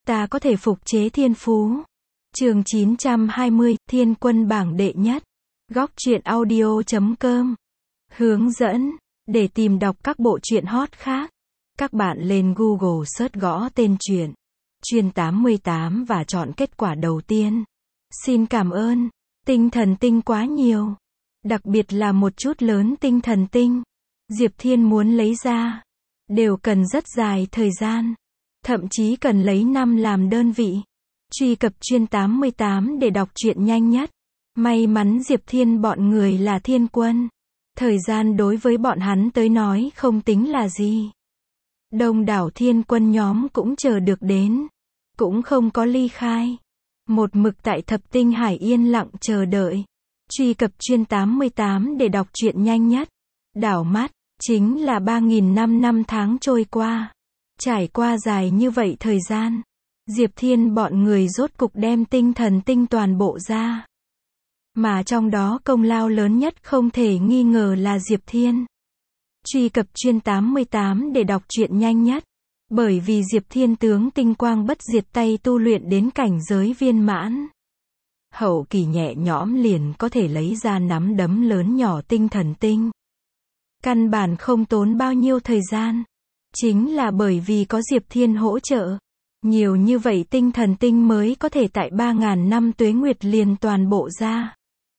Ta có thể phục chế thiên phú. Chương 920, Thiên Quân bảng đệ nhất. Góc truyện audio.com. Hướng dẫn. Để tìm đọc các bộ truyện hot khác, các bạn lên Google search gõ tên truyện Chuyên 88 và chọn kết quả đầu tiên. Xin cảm ơn. Tinh thần tinh quá nhiều. Đặc biệt là một chút lớn tinh thần tinh. Diệp Thiên muốn lấy ra, đều cần rất dài thời gian. Thậm chí cần lấy năm làm đơn vị. Truy cập Chuyên 88 để đọc truyện nhanh nhất. May mắn Diệp Thiên bọn người là thiên quân. Thời gian đối với bọn hắn tới nói không tính là gì. Đông đảo thiên quân nhóm cũng chờ được đến. Cũng không có ly khai. Một mực tại thập tinh hải yên lặng chờ đợi. Truy cập Chuyên 88 để đọc truyện nhanh nhất. Đảo mắt, chính là 3.000 năm tháng trôi qua. Trải qua dài như vậy thời gian, Diệp Thiên bọn người rốt cục đem tinh thần tinh toàn bộ ra. Mà trong đó công lao lớn nhất không thể nghi ngờ là Diệp Thiên. Truy cập Chuyên 88 để đọc truyện nhanh nhất. Bởi vì Diệp Thiên tướng tinh quang bất diệt tay tu luyện đến cảnh giới viên mãn. Hậu kỳ nhẹ nhõm liền có thể lấy ra nắm đấm lớn nhỏ tinh thần tinh. Căn bản không tốn bao nhiêu thời gian. Chính là bởi vì có Diệp Thiên hỗ trợ. Nhiều như vậy tinh thần tinh mới có thể tại 3.000 năm tuế nguyệt liền toàn bộ ra.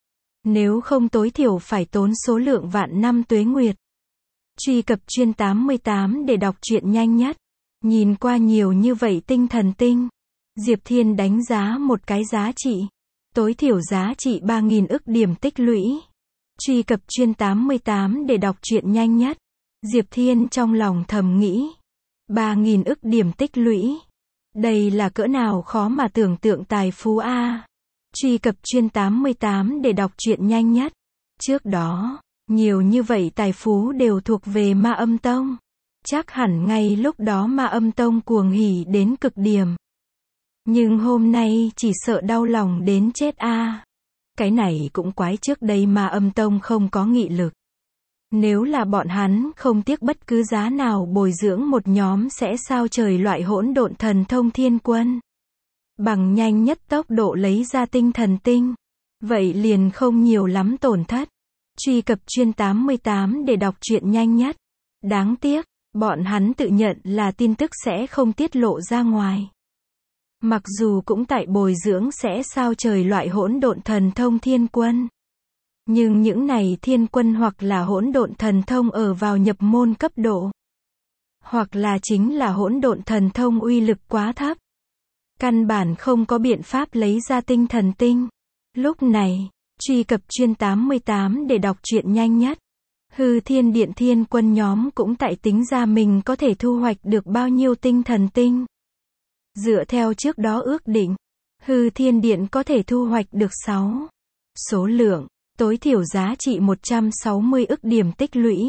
Nếu không tối thiểu phải tốn số lượng vạn năm tuế nguyệt. Truy cập Chuyên 88 để đọc truyện nhanh nhất. Nhìn qua nhiều như vậy tinh thần tinh, Diệp Thiên đánh giá một cái giá trị. Tối thiểu giá trị 3.000 ức điểm tích lũy. Truy cập Chuyên 88 để đọc truyện nhanh nhất. Diệp Thiên trong lòng thầm nghĩ. 3.000 ức điểm tích lũy. Đây là cỡ nào khó mà tưởng tượng tài phú a. Truy cập Chuyên 88 để đọc truyện nhanh nhất. Trước đó, nhiều như vậy tài phú đều thuộc về Ma Âm Tông. Chắc hẳn ngay lúc đó Ma Âm Tông cuồng hỉ đến cực điểm. Nhưng hôm nay chỉ sợ đau lòng đến chết a. Cái này cũng quái trước đây Ma Âm Tông không có nghị lực. Nếu là bọn hắn không tiếc bất cứ giá nào bồi dưỡng một nhóm sẽ sao trời loại hỗn độn thần thông thiên quân. Bằng nhanh nhất tốc độ lấy ra tinh thần tinh. Vậy liền không nhiều lắm tổn thất. Truy cập Chuyên 88 để đọc truyện nhanh nhất. Đáng tiếc, bọn hắn tự nhận là tin tức sẽ không tiết lộ ra ngoài. Mặc dù cũng tại bồi dưỡng sẽ sao trời loại hỗn độn thần thông thiên quân. Nhưng những này thiên quân hoặc là hỗn độn thần thông ở vào nhập môn cấp độ. Hoặc là chính là hỗn độn thần thông uy lực quá thấp. Căn bản không có biện pháp lấy ra tinh thần tinh. Lúc này, truy cập Chuyên 88 để đọc truyện nhanh nhất. Hư Thiên Điện thiên quân nhóm cũng tại tính ra mình có thể thu hoạch được bao nhiêu tinh thần tinh. Dựa theo trước đó ước định, Hư Thiên Điện có thể thu hoạch được 6 số lượng, tối thiểu giá trị 160 ức điểm tích lũy.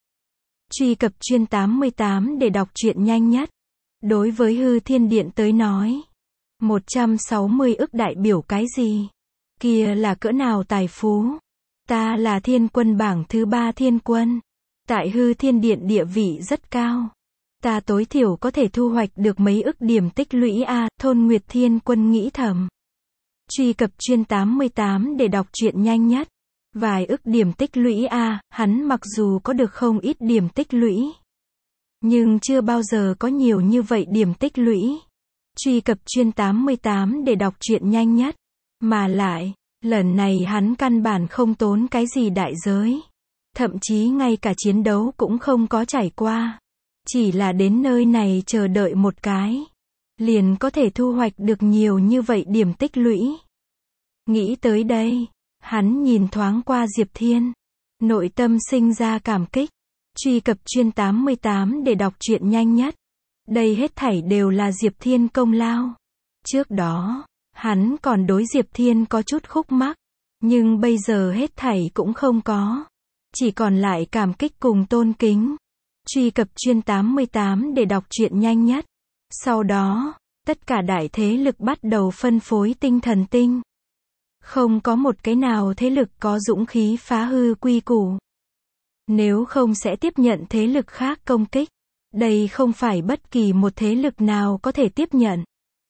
Truy cập Chuyên 88 để đọc truyện nhanh nhất. Đối với Hư Thiên Điện tới nói, 160 ức đại biểu cái gì? Kia là cỡ nào tài phú? Ta là thiên quân bảng thứ 3 thiên quân. Tại Hư Thiên Điện địa vị rất cao. Ta tối thiểu có thể thu hoạch được mấy ức điểm tích lũy a. Thôn Nguyệt thiên quân nghĩ thầm. Truy cập Chuyên 88 để đọc truyện nhanh nhất. Vài ức điểm tích lũy a. Hắn mặc dù có được không ít điểm tích lũy, nhưng chưa bao giờ có nhiều như vậy điểm tích lũy. Truy cập Chuyên 88 để đọc truyện nhanh nhất. Mà lại, lần này hắn căn bản không tốn cái gì đại giới. Thậm chí ngay cả chiến đấu cũng không có trải qua. Chỉ là đến nơi này chờ đợi một cái. Liền có thể thu hoạch được nhiều như vậy điểm tích lũy. Nghĩ tới đây, hắn nhìn thoáng qua Diệp Thiên. Nội tâm sinh ra cảm kích. Truy cập Chuyên 88 để đọc truyện nhanh nhất. Đây hết thảy đều là Diệp Thiên công lao. Trước đó, hắn còn đối Diệp Thiên có chút khúc mắc. Nhưng bây giờ hết thảy cũng không có. Chỉ còn lại cảm kích cùng tôn kính. Truy cập Chuyên 88 để đọc truyện nhanh nhất. Sau đó, tất cả đại thế lực bắt đầu phân phối tinh thần tinh. Không có một cái nào thế lực có dũng khí phá hư quy củ. Nếu không sẽ tiếp nhận thế lực khác công kích. Đây không phải bất kỳ một thế lực nào có thể tiếp nhận.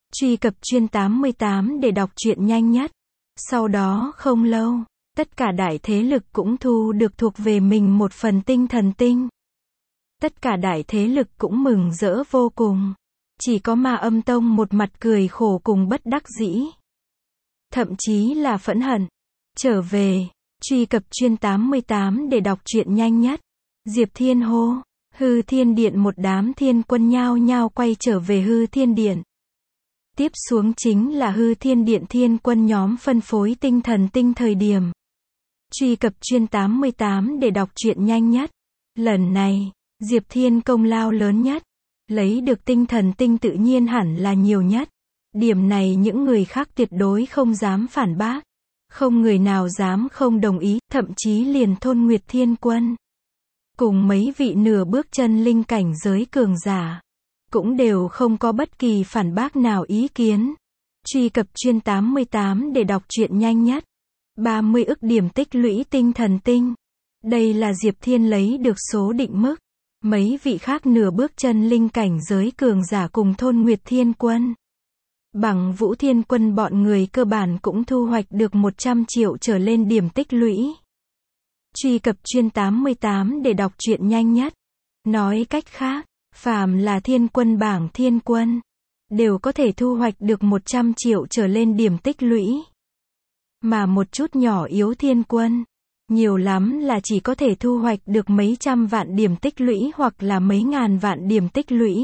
Truy cập Chuyên 88 để đọc truyện nhanh nhất. Sau đó không lâu, tất cả đại thế lực cũng thu được thuộc về mình một phần tinh thần tinh. Tất cả đại thế lực cũng mừng rỡ vô cùng. Chỉ có Ma Âm Tông một mặt cười khổ cùng bất đắc dĩ. Thậm chí là phẫn hận. Trở về, truy cập Chuyên 88 để đọc truyện nhanh nhất. Diệp Thiên hô, Hư Thiên Điện một đám thiên quân nhao nhao quay trở về Hư Thiên Điện. Tiếp xuống chính là Hư Thiên Điện thiên quân nhóm phân phối tinh thần tinh thời điểm. Truy cập Chuyên 88 để đọc truyện nhanh nhất. Lần này, Diệp Thiên công lao lớn nhất. Lấy được tinh thần tinh tự nhiên hẳn là nhiều nhất. Điểm này những người khác tuyệt đối không dám phản bác. Không người nào dám không đồng ý, thậm chí liền Thôn Nguyệt Thiên Quân. Cùng mấy vị nửa bước chân linh cảnh giới cường giả. Cũng đều không có bất kỳ phản bác nào ý kiến. Truy cập Chuyên 88 để đọc truyện nhanh nhất. 30 ức điểm tích lũy tinh thần tinh. Đây là Diệp Thiên lấy được số định mức. Mấy vị khác nửa bước chân linh cảnh giới cường giả cùng Thôn Nguyệt Thiên Quân. Bằng Vũ Thiên Quân bọn người cơ bản cũng thu hoạch được 100 triệu trở lên điểm tích lũy. Truy cập Chuyên 88 để đọc truyện nhanh nhất. Nói cách khác, phàm là thiên quân bảng thiên quân, đều có thể thu hoạch được 100 triệu trở lên điểm tích lũy. Mà một chút nhỏ yếu thiên quân, nhiều lắm là chỉ có thể thu hoạch được mấy trăm vạn điểm tích lũy hoặc là mấy ngàn vạn điểm tích lũy.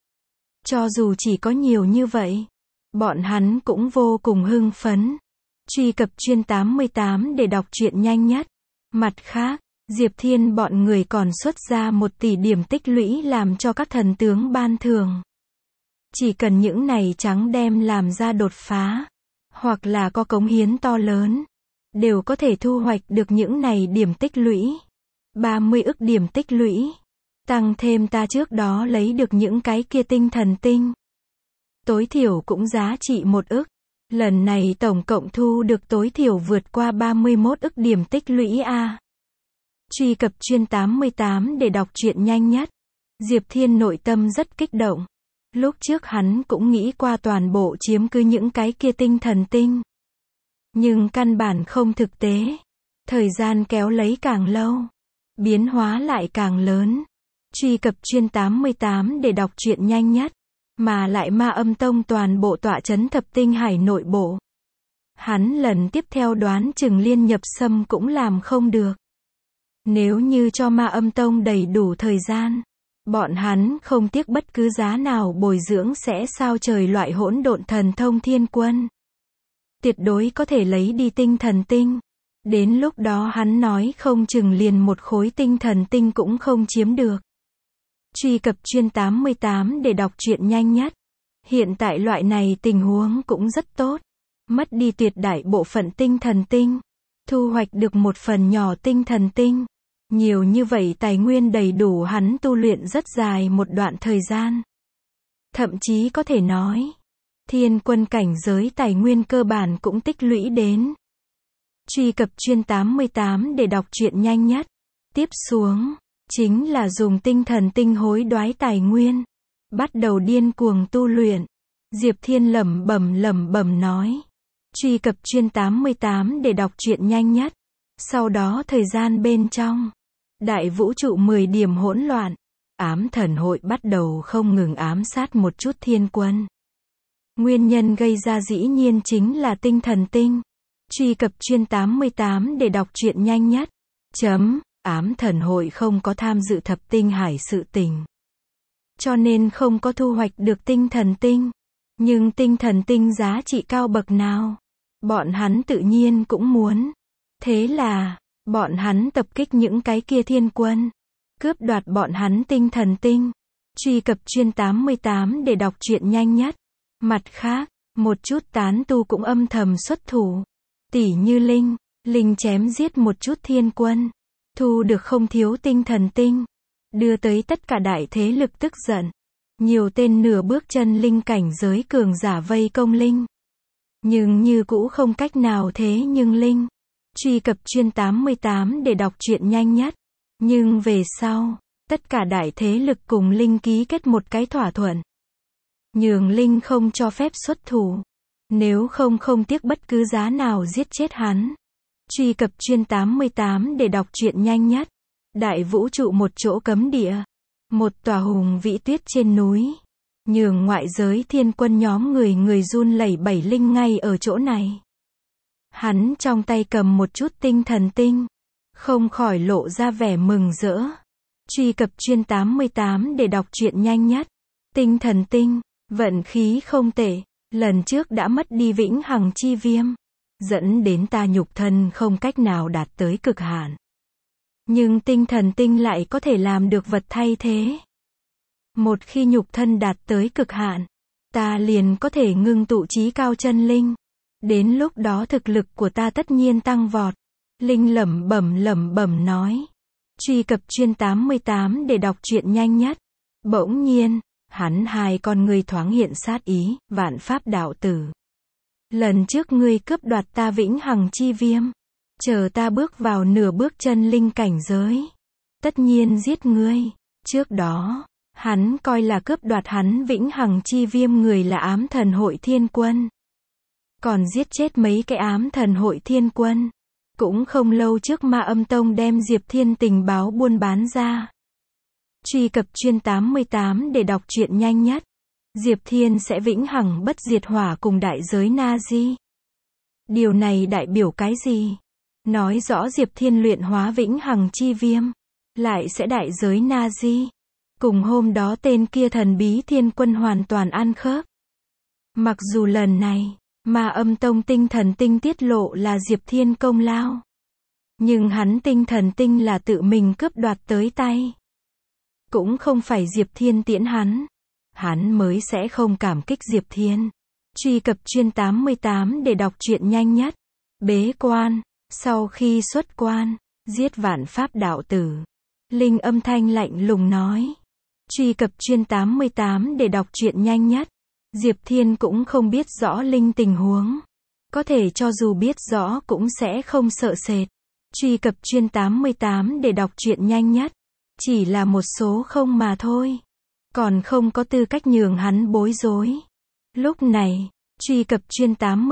Cho dù chỉ có nhiều như vậy, bọn hắn cũng vô cùng hưng phấn. Truy cập Chuyên 88 để đọc truyện nhanh nhất. Mặt khác, Diệp Thiên bọn người còn xuất ra 1 tỷ điểm tích lũy làm cho các thần tướng ban thưởng. Chỉ cần những này trắng đem làm ra đột phá, hoặc là có cống hiến to lớn, đều có thể thu hoạch được những này điểm tích lũy. 30 ức điểm tích lũy. Tăng thêm ta trước đó lấy được những cái kia tinh thần tinh. Tối thiểu cũng giá trị 1 ức. Lần này tổng cộng thu được tối thiểu vượt qua 31 ức điểm tích lũy a. Truy cập Chuyên 88 để đọc truyện nhanh nhất. Diệp Thiên nội tâm rất kích động. Lúc trước hắn cũng nghĩ qua toàn bộ chiếm cứ những cái kia tinh thần tinh. Nhưng căn bản không thực tế. Thời gian kéo lấy càng lâu, biến hóa lại càng lớn. Truy cập Chuyên 88 để đọc truyện nhanh nhất. Mà lại Ma Âm Tông toàn bộ tọa trấn Thập Tinh Hải nội bộ. Hắn lần tiếp theo đoán chừng liên nhập xâm cũng làm không được. Nếu như cho Ma Âm Tông đầy đủ thời gian, bọn hắn không tiếc bất cứ giá nào bồi dưỡng sẽ sao trời loại hỗn độn thần thông thiên quân. Tuyệt đối có thể lấy đi tinh thần tinh. Đến lúc đó hắn nói không chừng liền một khối tinh thần tinh cũng không chiếm được. Truy cập Chuyên 88 để đọc truyện nhanh nhất. Hiện tại loại này tình huống cũng rất tốt. Mất đi tuyệt đại bộ phận tinh thần tinh. Thu hoạch được một phần nhỏ tinh thần tinh. Nhiều như vậy tài nguyên đầy đủ hắn tu luyện rất dài một đoạn thời gian. Thậm chí có thể nói, thiên quân cảnh giới tài nguyên cơ bản cũng tích lũy đến. Truy cập Chuyên 88 để đọc truyện nhanh nhất. Tiếp xuống, chính là dùng tinh thần tinh hối đoái tài nguyên. Bắt đầu điên cuồng tu luyện. Diệp Thiên lẩm bẩm nói. Truy cập Chuyên 88 để đọc truyện nhanh nhất. Sau đó thời gian bên trong, đại vũ trụ 10 điểm hỗn loạn. Ám thần hội bắt đầu không ngừng ám sát một chút thiên quân. Nguyên nhân gây ra dĩ nhiên chính là tinh thần tinh. Truy cập Chuyên 88 để đọc truyện nhanh nhất. Ám thần hội không có tham dự Thập Tinh Hải sự tình, cho nên không có thu hoạch được tinh thần tinh. Nhưng tinh thần tinh giá trị cao bậc nào, bọn hắn tự nhiên cũng muốn. Thế là, bọn hắn tập kích những cái kia thiên quân, cướp đoạt bọn hắn tinh thần tinh. Truy cập Chuyên 88 để đọc truyện nhanh nhất. Mặt khác, một chút tán tu cũng âm thầm xuất thủ. Tỉ như Linh chém giết một chút thiên quân, thu được không thiếu tinh thần tinh, đưa tới tất cả đại thế lực tức giận. Nhiều tên nửa bước chân linh cảnh giới cường giả vây công Linh. Nhưng như cũ không cách nào thế nhưng Linh. Truy cập Chuyên 88 để đọc truyện nhanh nhất. Nhưng về sau, tất cả đại thế lực cùng Linh ký kết một cái thỏa thuận. nhường Linh không cho phép xuất thủ. Nếu không tiếc bất cứ giá nào giết chết hắn. Truy cập Chuyên 88 để đọc truyện nhanh nhất. Đại vũ trụ một chỗ cấm địa. Một tòa hùng vĩ tuyết trên núi. Nhường ngoại giới thiên quân nhóm người run lẩy bẩy. Linh ngay ở chỗ này. Hắn trong tay cầm một chút tinh thần tinh. Không khỏi lộ ra vẻ mừng rỡ. Truy cập Chuyên 88 để đọc truyện nhanh nhất. Tinh thần tinh, vận khí không tệ. Lần trước đã mất đi vĩnh hằng chi viêm. Dẫn đến ta nhục thân không cách nào đạt tới cực hạn. Nhưng tinh thần tinh lại có thể làm được vật thay thế. Một khi nhục thân đạt tới cực hạn, ta liền có thể ngưng tụ chí cao chân linh. Đến lúc đó thực lực của ta tất nhiên tăng vọt. Linh lẩm bẩm nói. Truy cập Chuyên 88 để đọc truyện nhanh nhất. Bỗng nhiên, hắn hai con ngươi thoáng hiện sát ý, Vạn Pháp đạo tử. Lần trước ngươi cướp đoạt ta vĩnh hằng chi viêm. Chờ ta bước vào nửa bước chân linh cảnh giới. Tất nhiên giết ngươi. Trước đó, hắn coi là cướp đoạt hắn vĩnh hằng chi viêm người là ám thần hội thiên quân. Còn giết chết mấy cái ám thần hội thiên quân. Cũng không lâu trước Ma Âm Tông đem Diệp Thiên tình báo buôn bán ra. Truy cập Chuyên 88 để đọc truyện nhanh nhất. Diệp Thiên sẽ vĩnh hằng bất diệt hỏa cùng đại giới Na-di. Điều này đại biểu cái gì? Nói rõ Diệp Thiên luyện hóa vĩnh hằng chi viêm. Lại sẽ đại giới Na-di. Cùng hôm đó tên kia thần bí thiên quân hoàn toàn ăn khớp. Mặc dù lần này, Ma Âm Tông tinh thần tinh tiết lộ là Diệp Thiên công lao. Nhưng hắn tinh thần tinh là tự mình cướp đoạt tới tay. Cũng không phải Diệp Thiên tiễn hắn. Hắn mới sẽ không cảm kích Diệp Thiên. Truy cập Chuyên 88 để đọc truyện nhanh nhất. Bế quan, sau khi xuất quan, giết Vạn Pháp đạo tử. Linh âm thanh lạnh lùng nói. Truy cập Chuyên 88 để đọc truyện nhanh nhất. Diệp Thiên cũng không biết rõ Linh tình huống. Có thể cho dù biết rõ cũng sẽ không sợ sệt. Truy cập Chuyên 88 để đọc truyện nhanh nhất. Chỉ là một số không mà thôi. Còn không có tư cách nhường hắn bối rối. Lúc này, truy cập Chuyên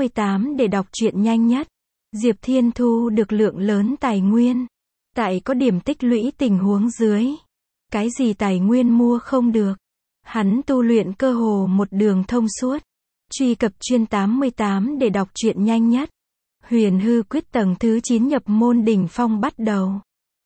88 để đọc truyện nhanh nhất. Diệp Thiên thu được lượng lớn tài nguyên. Tại có điểm tích lũy tình huống dưới. Cái gì tài nguyên mua không được. Hắn tu luyện cơ hồ một đường thông suốt. Truy cập Chuyên 88 để đọc truyện nhanh nhất. Huyền hư quyết tầng thứ 9 nhập môn đỉnh phong bắt đầu.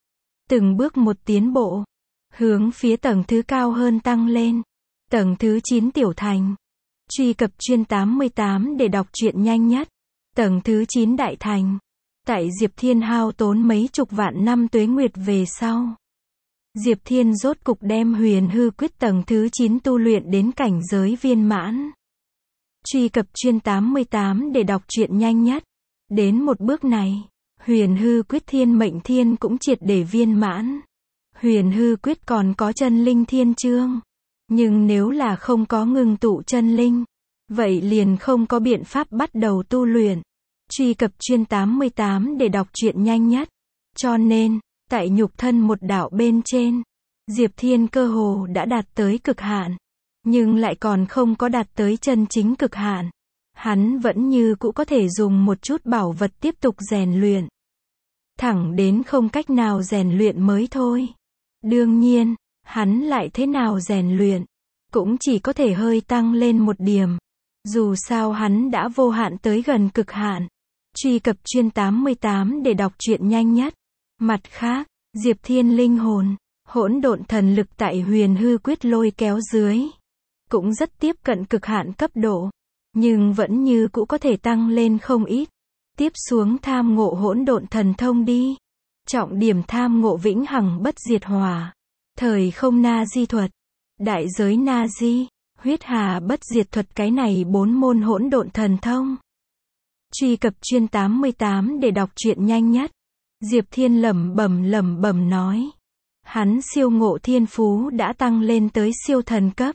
Từng bước một tiến bộ. Hướng phía tầng thứ cao hơn tăng lên. Tầng thứ 9 tiểu thành. Truy cập Chuyên 88 để đọc truyện nhanh nhất. Tầng thứ 9 đại thành. Tại Diệp Thiên hao tốn mấy chục vạn năm tuế nguyệt về sau. Diệp Thiên rốt cục đem huyền hư quyết tầng thứ 9 tu luyện đến cảnh giới viên mãn. Truy cập Chuyên 88 để đọc truyện nhanh nhất. Đến một bước này, huyền hư quyết thiên mệnh thiên cũng triệt để viên mãn. Huyền hư quyết còn có chân linh thiên chương. Nhưng nếu là không có ngưng tụ chân linh, vậy liền không có biện pháp bắt đầu tu luyện. Truy cập Chuyên 88 để đọc truyện nhanh nhất. Cho nên, tại nhục thân một đạo bên trên, Diệp Thiên cơ hồ đã đạt tới cực hạn. Nhưng lại còn không có đạt tới chân chính cực hạn. Hắn vẫn như cũ có thể dùng một chút bảo vật tiếp tục rèn luyện. Thẳng đến không cách nào rèn luyện mới thôi. Đương nhiên, hắn lại thế nào rèn luyện, cũng chỉ có thể hơi tăng lên một điểm. Dù sao hắn đã vô hạn tới gần cực hạn. Truy cập Chuyên 88 để đọc truyện nhanh nhất. Mặt khác, Diệp Thiên linh hồn, hỗn độn thần lực tại huyền hư quyết lôi kéo dưới. Cũng rất tiếp cận cực hạn cấp độ. Nhưng vẫn như cũ có thể tăng lên không ít. Tiếp xuống tham ngộ hỗn độn thần thông đi. Trọng điểm tham ngộ vĩnh hằng bất diệt hỏa. Thời không na di thuật. Đại giới na di. Huyết hà bất diệt thuật, cái này 4 môn hỗn độn thần thông. Truy cập Chuyên 88 để đọc truyện nhanh nhất. Diệp Thiên lẩm bẩm nói. Hắn siêu ngộ thiên phú đã tăng lên tới siêu thần cấp.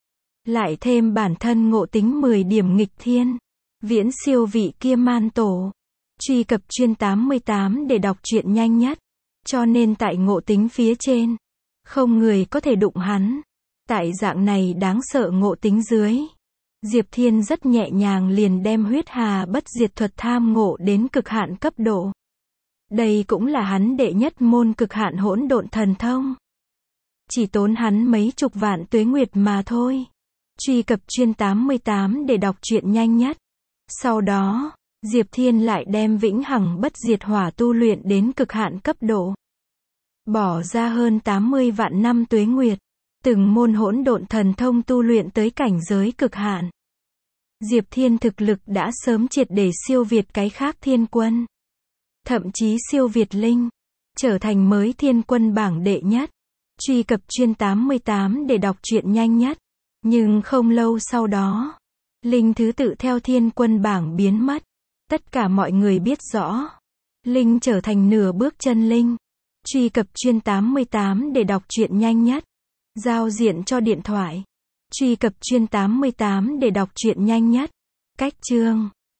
Lại thêm bản thân ngộ tính 10 điểm nghịch thiên. Viễn siêu vị kia man tổ. Truy cập Chuyên 88 để đọc truyện nhanh nhất. Cho nên tại ngộ tính phía trên, không người có thể đụng hắn. Tại dạng này đáng sợ ngộ tính dưới, Diệp Thiên rất nhẹ nhàng liền đem huyết hà bất diệt thuật tham ngộ đến cực hạn cấp độ. Đây cũng là hắn đệ nhất môn cực hạn hỗn độn thần thông. Chỉ tốn hắn mấy chục vạn tuế nguyệt mà thôi. Truy cập chuyên 88 để đọc truyện nhanh nhất. Sau đó, Diệp Thiên lại đem vĩnh hằng bất diệt hỏa tu luyện đến cực hạn cấp độ. Bỏ ra hơn 80 vạn năm tuế nguyệt, từng môn hỗn độn thần thông tu luyện tới cảnh giới cực hạn. Diệp Thiên thực lực đã sớm triệt để siêu việt cái khác thiên quân. Thậm chí siêu việt Linh, trở thành mới thiên quân bảng đệ nhất. Truy cập chuyên 88 để đọc truyện nhanh nhất. Nhưng không lâu sau đó, Linh thứ tự theo thiên quân bảng biến mất. Tất cả mọi người biết rõ, Linh trở thành nửa bước chân Linh. Truy cập chuyên 88 để đọc truyện nhanh nhất. Giao diện cho điện thoại. Truy cập chuyên 88 để đọc truyện nhanh nhất. Cách chương